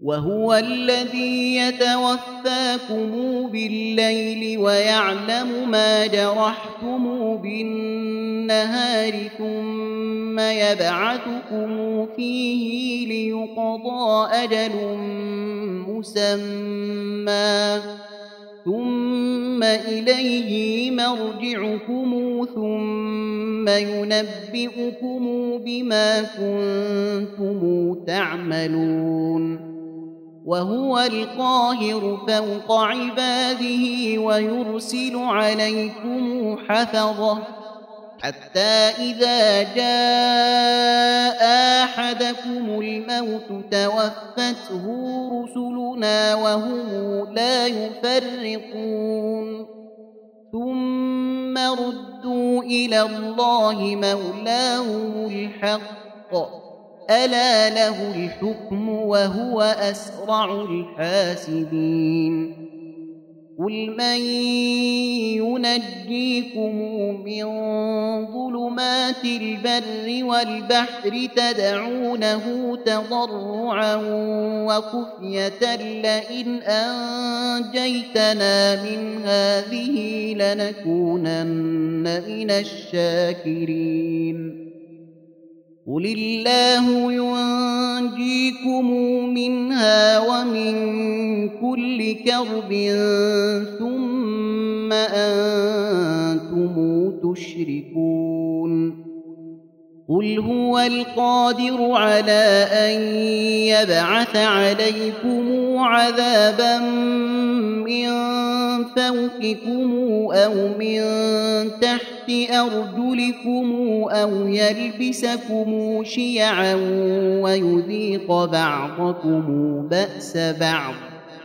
وهو الذي يتوفاكم بالليل ويعلم ما جرحتم بالنهار ثم يبعثكم فيه ليقضى أجل مسمى ثم إليه مرجعكم ثم ينبئكم بما كنتم تعملون وهو القاهر فوق عباده ويرسل عليكم حفظة حتى إذا جاء أحدكم الموت توفته رسلنا وهم لا يفرقون ثم ردوا إلى الله مولاهم الحق ألا له الحكم وهو أسرع الحاسبين قل من ينجيكم من ظلمات البر والبحر تدعونه تضرعا وخفية لئن أنجيتنا من هذه لنكونن من الشاكرين قل الله ينجيكم منها ومن كل كرب ثم أنتم تشركون قل هو القادر على أن يبعث عليكم عذابا من فوقكم أو من تحت أرجلكم أو يلبسكم شيعا ويذيق بعضكم بأس بعض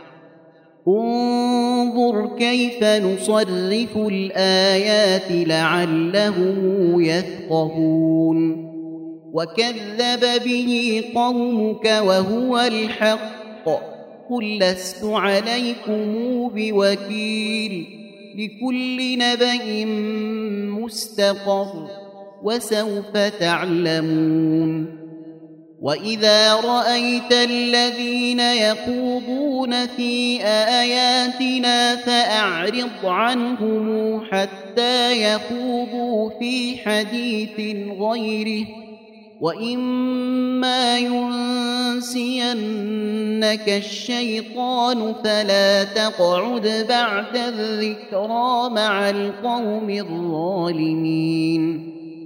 انظر كيف نصرف الآيات لعلهم يفقهون وكذب به قومك وهو الحق قل لست عليكم بوكيل لكل نبأ مستقر وسوف تعلمون وإذا رأيت الذين يخوضون في آياتنا فأعرض عنهم حتى يخوضوا في حديث غيره وإما ينسينك الشيطان فلا تقعد بعد الذكرى مع القوم الظالمين